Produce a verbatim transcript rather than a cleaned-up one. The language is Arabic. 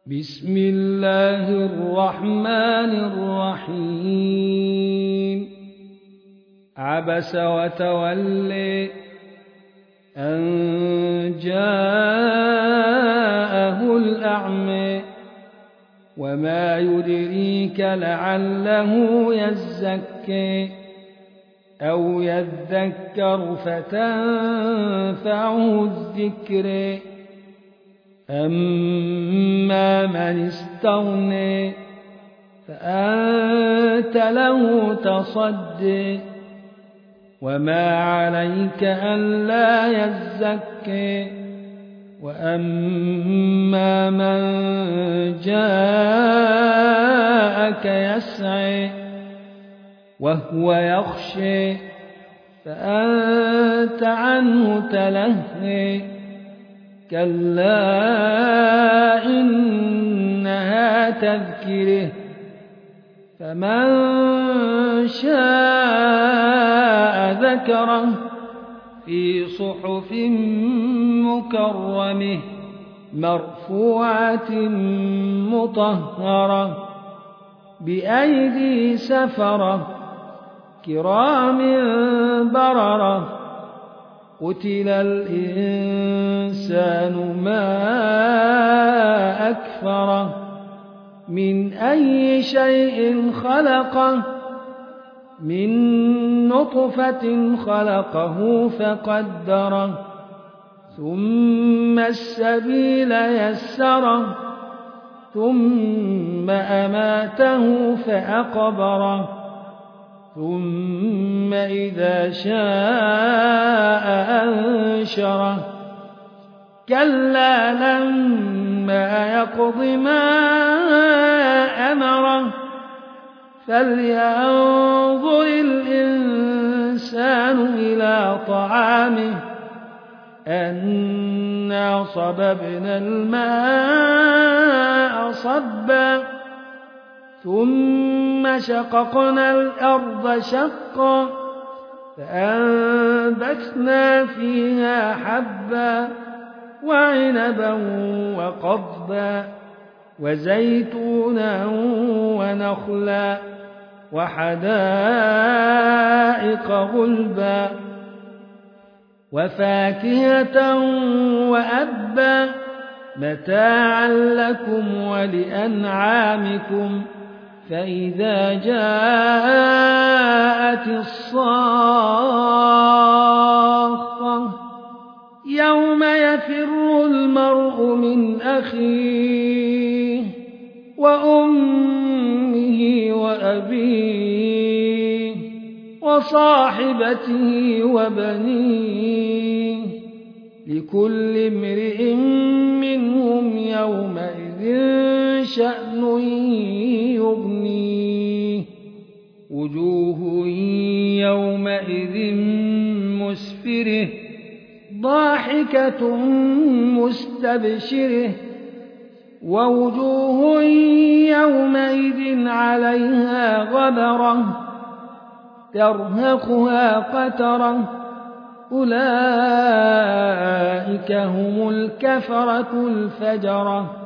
بسم الله الرحمن الرحيم عبس وتولي أن جاءه الأعمى وما يدريك لعله يزكي أو يذكر فتنفعه الذكر أما من استغني فأنت له تصدي وما عليك ألا يزكي وأما من جاءك يسعي وهو يخشي فأنت عنه تلهي كلا إنها تذكره فمن شاء ذكره في صحف مكرمه مرفوعة مطهرة بأيدي سفرة كرام بررة قتل الإنسان ما أكفره من أي شيء خلقه من نطفة خلقه فقدره ثم السبيل يسره ثم أماته فأقبره ثم إذا شاء أنشره كلا لما يقض ما أمره فلينظر الإنسان إلى طعامه أنا صببنا الماء صبا ثم شققنا الأرض شقا فأنبتنا فيها حبا وعنبا وقضبا وزيتونا ونخلا وحدائق غلبا وفاكهة وأبا متاعا لكم ولأنعامكم فإذا جاءت الصاخة يوم يفر المرء من أخيه وأمه وأبيه وصاحبته وبنيه لكل امرئ منهم يومئذ شأن يغنيه وجوه يومئذ مسفرة ضاحكة مستبشرة ووجوه يومئذ عليها غبرة ترهقها قترة أولئك هم الكفرة الفجرة